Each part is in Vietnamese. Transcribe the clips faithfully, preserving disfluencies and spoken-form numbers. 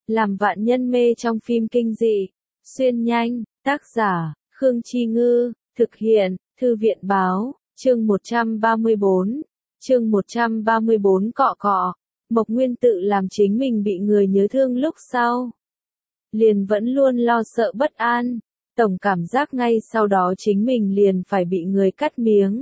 làm vạn nhân mê trong phim kinh dị. Xuyên nhanh, tác giả, Khương Chi Ngư, thực hiện, Thư viện Báo, chương một trăm ba mươi bốn. Chương một trăm ba mươi bốn cọ cọ. Mộc Nguyên tự làm chính mình bị người nhớ thương lúc sau. Liền vẫn luôn lo sợ bất an, tổng cảm giác ngay sau đó chính mình liền phải bị người cắt miếng.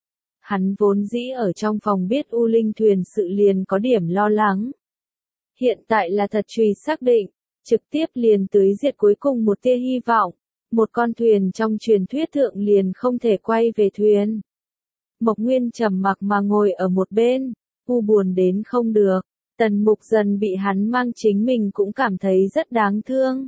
Hắn vốn dĩ ở trong phòng biết U Linh thuyền sự liền có điểm lo lắng. Hiện tại là thật truy xác định, trực tiếp liền tưới diệt cuối cùng một tia hy vọng. Một con thuyền trong truyền thuyết thượng liền không thể quay về thuyền. Mộc Nguyên trầm mặc mà ngồi ở một bên, u buồn đến không được. Tần Mục Dần bị hắn mang chính mình cũng cảm thấy rất đáng thương.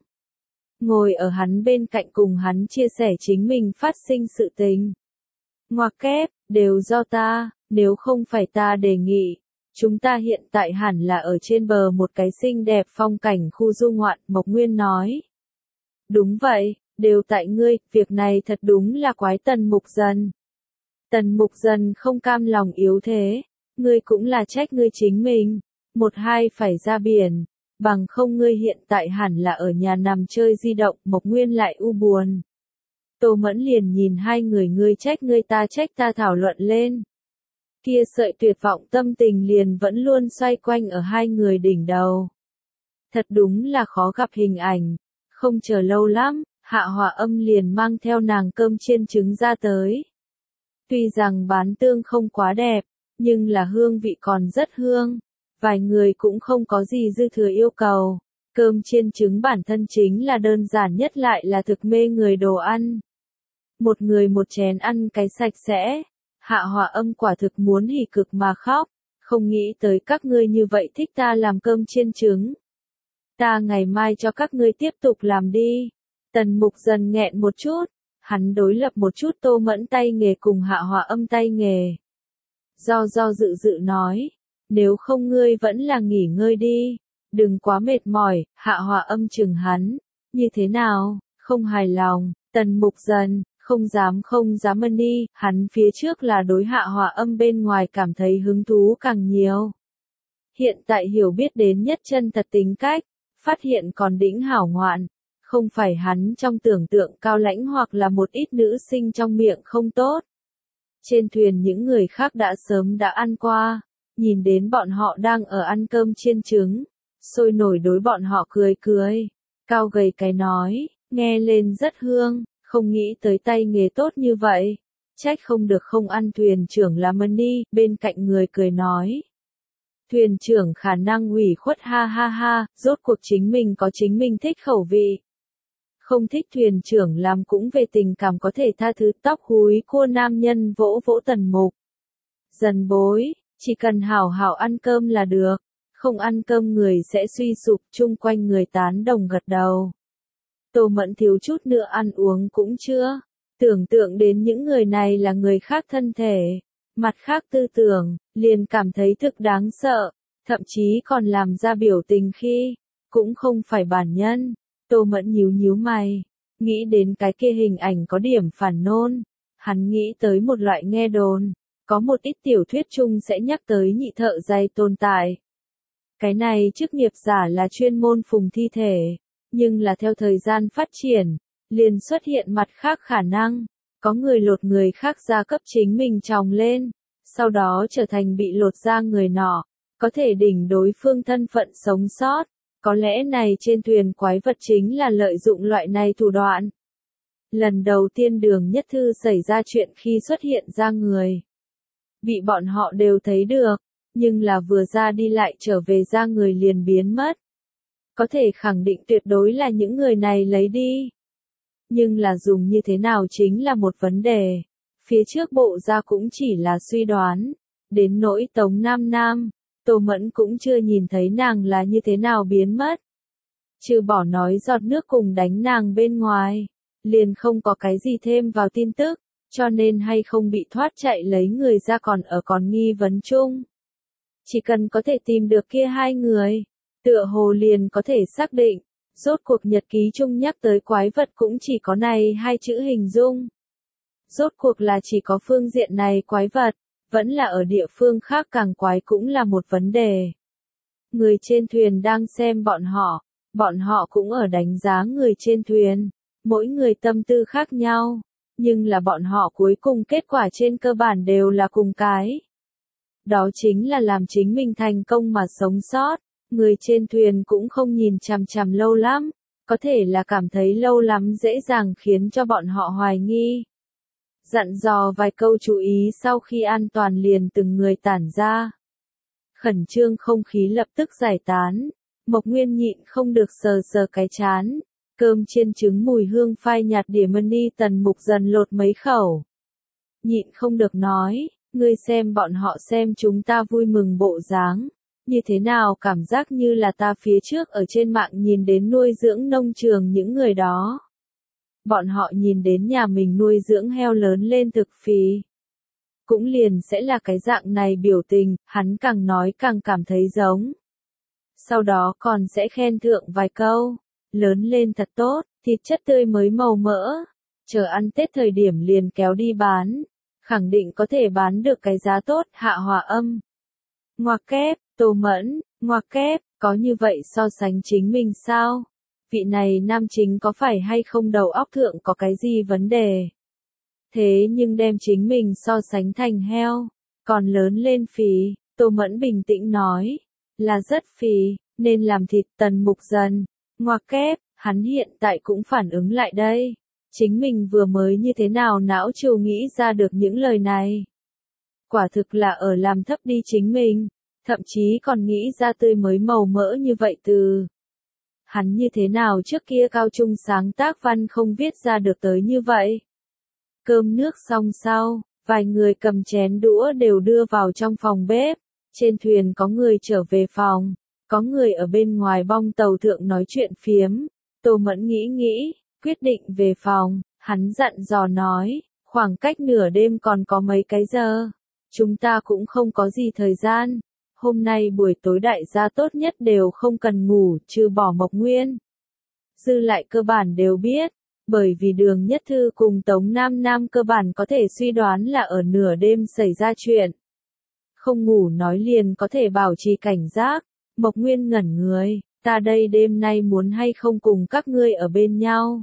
Ngồi ở hắn bên cạnh cùng hắn chia sẻ chính mình phát sinh sự tình. Ngoặc kép, đều do ta, nếu không phải ta đề nghị. Chúng ta hiện tại hẳn là ở trên bờ một cái xinh đẹp phong cảnh khu du ngoạn, Mộc Nguyên nói. Đúng vậy, đều tại ngươi, việc này thật đúng là quái Tần Mục Dần. Tần Mục Dần không cam lòng yếu thế, ngươi cũng là trách ngươi chính mình, một hai phải ra biển, bằng không ngươi hiện tại hẳn là ở nhà nằm chơi di động, Mộc Nguyên lại u buồn. Tô Mẫn liền nhìn hai người ngươi trách ngươi ta trách ta thảo luận lên. Kia sợi tuyệt vọng tâm tình liền vẫn luôn xoay quanh ở hai người đỉnh đầu. Thật đúng là khó gặp hình ảnh, không chờ lâu lắm, Hạ Hòa Âm liền mang theo nàng cơm chiên trứng ra tới. Tuy rằng bán tương không quá đẹp, nhưng là hương vị còn rất hương. Vài người cũng không có gì dư thừa yêu cầu. Cơm chiên trứng bản thân chính là đơn giản nhất lại là thực mê người đồ ăn. Một người một chén ăn cái sạch sẽ. Hạ Hòa Âm quả thực muốn hỉ cực mà khóc. Không nghĩ tới các ngươi như vậy thích ta làm cơm chiên trứng. Ta ngày mai cho các ngươi tiếp tục làm đi. Tần Mục Dần nghẹn một chút. Hắn đối lập một chút Tô Mẫn tay nghề cùng Hạ Hòa Âm tay nghề. Do do dự dự nói. Nếu không ngươi vẫn là nghỉ ngơi đi. Đừng quá mệt mỏi, Hạ Hòa Âm chừng hắn. Như thế nào, không hài lòng, Tần Mục Dần, không dám không dám ân đi. Hắn phía trước là đối Hạ Hòa Âm bên ngoài cảm thấy hứng thú càng nhiều. Hiện tại hiểu biết đến nhất chân thật tính cách, phát hiện còn đĩnh hảo ngoạn. Không phải hắn trong tưởng tượng cao lãnh hoặc là một ít nữ sinh trong miệng không tốt. Trên thuyền những người khác đã sớm đã ăn qua. Nhìn đến bọn họ đang ở ăn cơm chiên trứng, sôi nổi đối bọn họ cười cười, cao gầy cái nói, nghe lên rất hương, không nghĩ tới tay nghề tốt như vậy, trách không được không ăn. Thuyền trưởng là Mani, bên cạnh người cười nói. Thuyền trưởng khả năng ủy khuất ha ha ha, rốt cuộc chính mình có chính mình thích khẩu vị. Không thích thuyền trưởng làm cũng về tình cảm có thể tha thứ. Tóc húi cua nam nhân vỗ vỗ Tần Mục Dần bối. Chỉ cần hảo hảo ăn cơm là được, không ăn cơm người sẽ suy sụp. Chung quanh người tán đồng gật đầu. Tô Mẫn thiếu chút nữa ăn uống cũng chưa, tưởng tượng đến những người này là người khác thân thể, mặt khác tư tưởng, liền cảm thấy thực đáng sợ, thậm chí còn làm ra biểu tình khi, cũng không phải bản nhân. Tô Mẫn nhíu nhíu mày, nghĩ đến cái kia hình ảnh có điểm phản nôn, hắn nghĩ tới một loại nghe đồn. Có một ít tiểu thuyết chung sẽ nhắc tới nhị thợ giày tồn tại. Cái này chức nghiệp giả là chuyên môn phùng thi thể, nhưng là theo thời gian phát triển, liền xuất hiện mặt khác khả năng. Có người lột người khác ra cấp chính mình tròng lên, sau đó trở thành bị lột ra người nọ, có thể đỉnh đối phương thân phận sống sót. Có lẽ này trên thuyền quái vật chính là lợi dụng loại này thủ đoạn. Lần đầu tiên Đường Nhất Thư xảy ra chuyện khi xuất hiện ra người. Bị bọn họ đều thấy được, nhưng là vừa ra đi lại trở về ra người liền biến mất. Có thể khẳng định tuyệt đối là những người này lấy đi. Nhưng là dùng như thế nào chính là một vấn đề. Phía trước bộ ra cũng chỉ là suy đoán. Đến nỗi Tống Nam Nam, Tô Mẫn cũng chưa nhìn thấy nàng là như thế nào biến mất. Trừ bỏ nói giọt nước cùng đánh nàng bên ngoài, liền không có cái gì thêm vào tin tức. Cho nên hay không bị thoát chạy lấy người ra còn ở còn nghi vấn chung. Chỉ cần có thể tìm được kia hai người, tựa hồ liền có thể xác định, rốt cuộc nhật ký chung nhắc tới quái vật cũng chỉ có này hai chữ hình dung. Rốt cuộc là chỉ có phương diện này quái vật, vẫn là ở địa phương khác càng quái cũng là một vấn đề. Người trên thuyền đang xem bọn họ, Bọn họ cũng ở đánh giá người trên thuyền, mỗi người tâm tư khác nhau, nhưng là bọn họ cuối cùng kết quả trên cơ bản đều là cùng cái. Đó chính là làm chính mình thành công mà sống sót, người trên thuyền cũng không nhìn chằm chằm lâu lắm, có thể là cảm thấy lâu lắm dễ dàng khiến cho bọn họ hoài nghi. Dặn dò vài câu chú ý sau khi an toàn liền từng người tản ra. Khẩn trương không khí lập tức giải tán, Mộc Nguyên nhịn không được sờ sờ cái chán, cơm chiên trứng mùi hương phai nhạt đỉa mani Tần Mục Dần lột mấy khẩu. Nhịn không được nói, ngươi xem bọn họ xem chúng ta vui mừng bộ dáng, như thế nào cảm giác như là ta phía trước ở trên mạng nhìn đến nuôi dưỡng nông trường những người đó. Bọn họ nhìn đến nhà mình nuôi dưỡng heo lớn lên thực phì. Cũng liền sẽ là cái dạng này biểu tình, hắn càng nói càng cảm thấy giống. Sau đó còn sẽ khen thượng vài câu, lớn lên thật tốt, thịt chất tươi mới màu mỡ, chờ ăn Tết thời điểm liền kéo đi bán, khẳng định có thể bán được cái giá tốt. Hạ Hòa Âm. Ngoặc kép, Tô Mẫn, ngoặc kép, có như vậy so sánh chính mình sao? Vị này nam chính có phải hay không đầu óc thượng có cái gì vấn đề? Thế nhưng đem chính mình so sánh thành heo, còn lớn lên phì, Tô Mẫn bình tĩnh nói, là rất phì, nên làm thịt. Tần Mục Dần, ngoặc kép, hắn hiện tại cũng phản ứng lại đây. Chính mình vừa mới như thế nào não chiều nghĩ ra được những lời này. Quả thực là ở làm thấp đi chính mình, thậm chí còn nghĩ ra tươi mới màu mỡ như vậy từ. Hắn như thế nào trước kia cao trung sáng tác văn không viết ra được tới như vậy. Cơm nước xong sau, vài người cầm chén đũa đều đưa vào trong phòng bếp. Trên thuyền có người trở về phòng, có người ở bên ngoài bong tàu thượng nói chuyện phiếm. Tô Mẫn nghĩ nghĩ, quyết định về phòng, hắn dặn dò nói, khoảng cách nửa đêm còn có mấy cái giờ. Chúng ta cũng không có gì thời gian. Hôm nay buổi tối đại gia tốt nhất đều không cần ngủ, trừ bỏ Mộc Nguyên. Dư lại cơ bản đều biết, bởi vì Đường Nhất Thư cùng Tống Nam Nam cơ bản có thể suy đoán là ở nửa đêm xảy ra chuyện. Không ngủ nói liền có thể bảo trì cảnh giác. Mộc Nguyên ngẩn người, ta đây đêm nay muốn hay không cùng các ngươi ở bên nhau.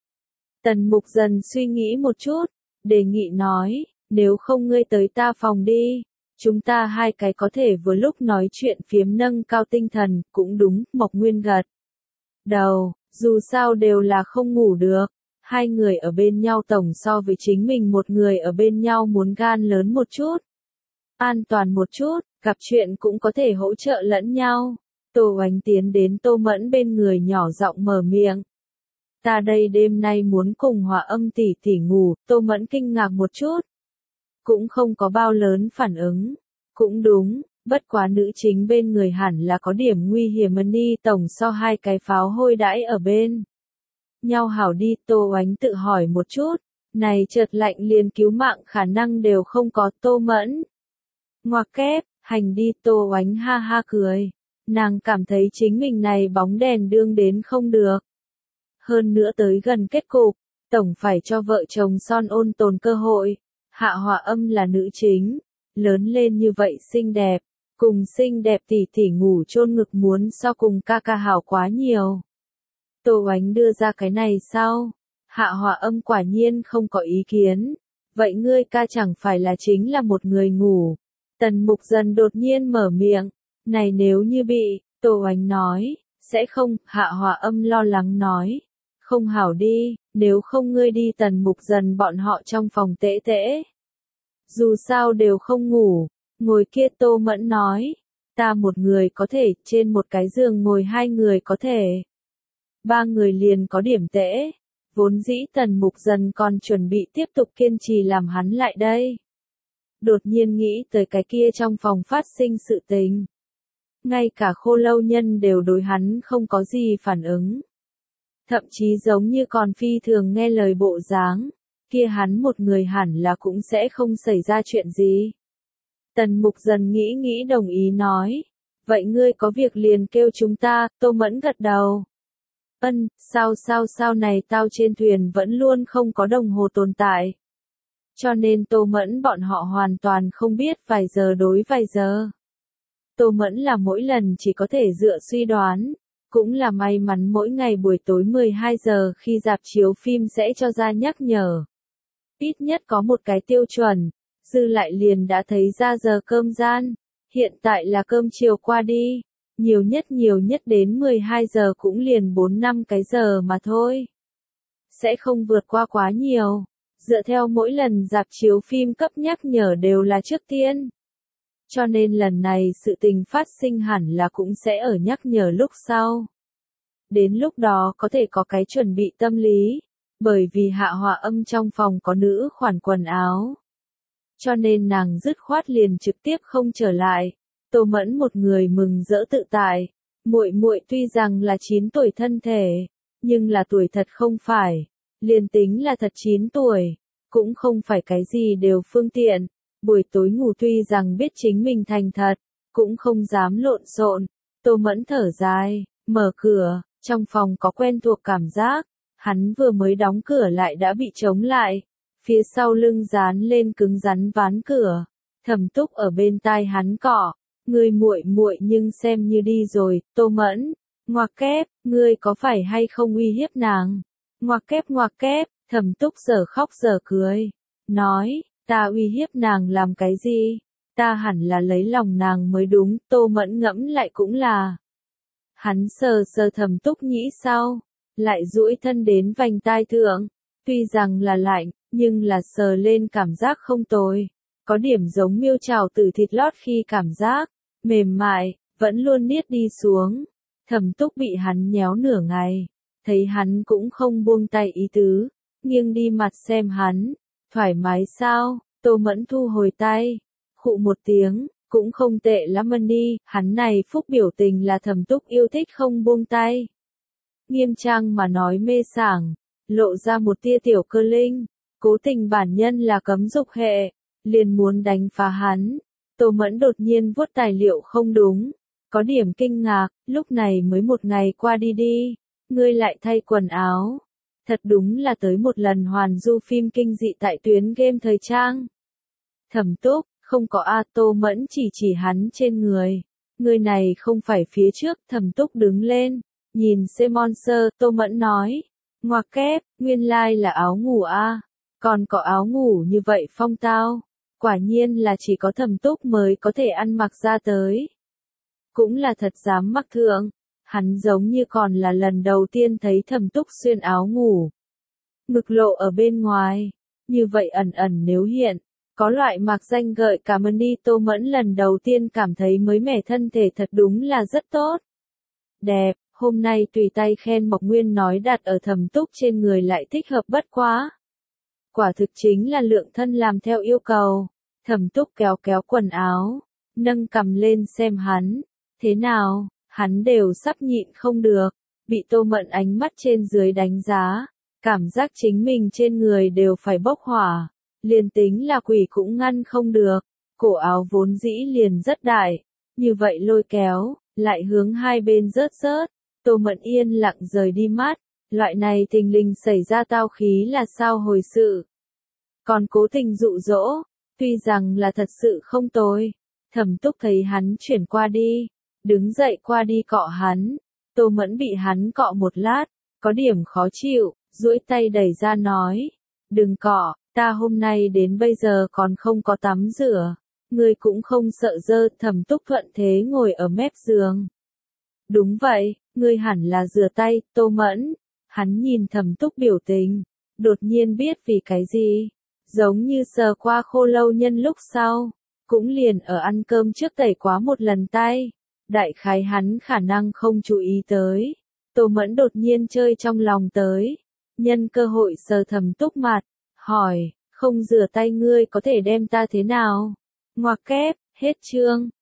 Tần Mục Dần suy nghĩ một chút, đề nghị nói, nếu không ngươi tới ta phòng đi. Chúng ta hai cái có thể vừa lúc nói chuyện phiếm nâng cao tinh thần, cũng đúng. Mộc Nguyên gật đầu, dù sao đều là không ngủ được. Hai người ở bên nhau tổng so với chính mình một người ở bên nhau muốn gan lớn một chút. An toàn một chút, gặp chuyện cũng có thể hỗ trợ lẫn nhau. Tô Oánh tiến đến Tô Mẫn bên người nhỏ giọng mở miệng. Ta đây đêm nay muốn cùng Hòa Âm tỷ tỷ ngủ. Tô Mẫn kinh ngạc một chút. Cũng không có bao lớn phản ứng. Cũng đúng, bất quá nữ chính bên người hẳn là có điểm nguy hiểm. Ni tổng so hai cái pháo hôi đãi ở bên nhau hảo đi. Tô Oánh tự hỏi một chút, này chợt lạnh liền cứu mạng khả năng đều không có. Tô Mẫn, ngoặc kép, hành đi. Tô Oánh ha ha cười, nàng cảm thấy chính mình này bóng đèn đương đến không được. Hơn nữa tới gần kết cục, tổng phải cho vợ chồng son ôn tồn cơ hội. Hạ Hòa Âm là nữ chính, lớn lên như vậy xinh đẹp, cùng xinh đẹp tỷ tỷ ngủ chôn ngực muốn so cùng ca ca hảo quá nhiều. Tô Oánh đưa ra cái này sau, Hạ Hòa Âm quả nhiên không có ý kiến, vậy ngươi ca chẳng phải là chính là một người ngủ. Tần Mục Dần đột nhiên mở miệng, này nếu như bị, Tô Oánh nói, sẽ không. Hạ Hòa Âm lo lắng nói, không hảo đi, nếu không ngươi đi Tần Mục Dần bọn họ trong phòng tễ tễ. Dù sao đều không ngủ, ngồi kia. Tô Mẫn nói, ta một người có thể, trên một cái giường ngồi hai người có thể. Ba người liền có điểm tễ. Vốn dĩ Tần Mục Dần còn chuẩn bị tiếp tục kiên trì làm hắn lại đây. Đột nhiên nghĩ tới cái kia trong phòng phát sinh sự tình. Ngay cả Khô Lâu Nhân đều đối hắn không có gì phản ứng. Thậm chí giống như còn phi thường nghe lời bộ dáng. Kia hắn một người hẳn là cũng sẽ không xảy ra chuyện gì. Tần Mục Dần nghĩ nghĩ đồng ý nói. Vậy ngươi có việc liền kêu chúng ta. Tô Mẫn gật đầu. Ân, sao sao sao này tao trên thuyền vẫn luôn không có đồng hồ tồn tại. Cho nên Tô Mẫn bọn họ hoàn toàn không biết vài giờ đối vài giờ. Tô Mẫn là mỗi lần chỉ có thể dựa suy đoán. Cũng là may mắn mỗi ngày buổi tối mười hai giờ khi rạp chiếu phim sẽ cho ra nhắc nhở. Ít nhất có một cái tiêu chuẩn, dư lại liền đã thấy ra giờ cơm gian. Hiện tại là cơm chiều qua đi, nhiều nhất nhiều nhất đến mười hai giờ cũng liền bốn năm cái giờ mà thôi. Sẽ không vượt qua quá nhiều, dựa theo mỗi lần rạp chiếu phim cấp nhắc nhở đều là trước tiên. Cho nên lần này sự tình phát sinh hẳn là cũng sẽ ở nhắc nhở lúc sau. Đến lúc đó có thể có cái chuẩn bị tâm lý, bởi vì Hạ Hòa Âm trong phòng có nữ khoản quần áo. Cho nên nàng dứt khoát liền trực tiếp không trở lại. Tô Mẫn một người mừng rỡ tự tại, muội muội tuy rằng là chín tuổi thân thể, nhưng là tuổi thật không phải, liền tính là thật chín tuổi, cũng không phải cái gì đều phương tiện. Buổi tối ngủ tuy rằng biết chính mình thành thật, cũng không dám lộn xộn. Tô Mẫn thở dài, mở cửa, trong phòng có quen thuộc cảm giác, hắn vừa mới đóng cửa lại đã bị chống lại, phía sau lưng dán lên cứng rắn ván cửa. Thẩm Túc ở bên tai hắn cọ, ngươi muội muội nhưng xem như đi rồi. Tô Mẫn, ngoặc kép, ngươi có phải hay không uy hiếp nàng? Ngoặc kép ngoặc kép, Thẩm Túc giờ khóc giờ cười, nói, ta uy hiếp nàng làm cái gì? Ta hẳn là lấy lòng nàng mới đúng. Tô Mẫn ngẫm lại cũng là. Hắn sờ sờ Thẩm Túc nhĩ sau, lại duỗi thân đến vành tai thượng, tuy rằng là lạnh, nhưng là sờ lên cảm giác không tồi, có điểm giống miêu trào từ thịt lót khi cảm giác mềm mại, vẫn luôn niết đi xuống. Thẩm Túc bị hắn nhéo nửa ngày, thấy hắn cũng không buông tay ý tứ, nghiêng đi mặt xem hắn, thoải mái sao? Tô Mẫn thu hồi tay, khụ một tiếng, cũng không tệ lắm đi. Hắn này phúc biểu tình là Thẩm Túc yêu thích không buông tay. Nghiêm trang mà nói mê sảng, lộ ra một tia tiểu cơ linh, cố tình bản nhân là cấm dục hệ, liền muốn đánh phá hắn. Tô Mẫn đột nhiên vuốt tài liệu không đúng, có điểm kinh ngạc, lúc này mới một ngày qua đi đi, ngươi lại thay quần áo. Thật đúng là tới một lần hoàn du phim kinh dị tại tuyến game thời trang. Thẩm Túc, không có a. Tô Mẫn chỉ chỉ hắn trên người. Người này không phải phía trước. Thẩm Túc đứng lên, nhìn Simon Sơ. Tô Mẫn nói, ngoặc kép, nguyên lai là áo ngủ a. Còn có áo ngủ như vậy phong tao. Quả nhiên là chỉ có Thẩm Túc mới có thể ăn mặc ra tới. Cũng là thật dám mặc thượng. Hắn giống như còn là lần đầu tiên thấy Thẩm Túc xuyên áo ngủ. Ngực lộ ở bên ngoài, như vậy ẩn ẩn nếu hiện, có loại mạc danh gợi cảm ơn đi. Tô Mẫn lần đầu tiên cảm thấy mới mẻ thân thể thật đúng là rất tốt. Đẹp, hôm nay tùy tay khen Mộc Nguyên nói đặt ở Thẩm Túc trên người lại thích hợp bất quá. Quả thực chính là lượng thân làm theo yêu cầu. Thẩm Túc kéo kéo quần áo, nâng cằm lên xem hắn, thế nào? Hắn đều sắp nhịn không được, bị Tô Mẫn ánh mắt trên dưới đánh giá, cảm giác chính mình trên người đều phải bốc hỏa, liền tính là quỷ cũng ngăn không được. Cổ áo vốn dĩ liền rất đại, như vậy lôi kéo, lại hướng hai bên rớt rớt. Tô Mẫn yên lặng rời đi mắt, loại này thình lình xảy ra tao khí là sao hồi sự. Còn cố tình dụ dỗ, tuy rằng là thật sự không tồi. Thẩm Túc thấy hắn chuyển qua đi, đứng dậy qua đi cọ hắn. Tô Mẫn bị hắn cọ một lát, có điểm khó chịu, duỗi tay đẩy ra nói, đừng cọ, ta hôm nay đến bây giờ còn không có tắm rửa, ngươi cũng không sợ dơ. Thẩm Túc thuận thế ngồi ở mép giường. Đúng vậy, ngươi hẳn là rửa tay. Tô Mẫn, hắn nhìn Thẩm Túc biểu tình, đột nhiên biết vì cái gì, giống như sờ qua khô lâu nhân lúc sau, cũng liền ở ăn cơm trước tẩy quá một lần tay. Đại khái hắn khả năng không chú ý tới. Tô Mẫn đột nhiên chơi trong lòng tới, nhân cơ hội sờ Thẩm Túc mặt, hỏi, không rửa tay ngươi có thể đem ta thế nào? Ngoặc kép, hết chương.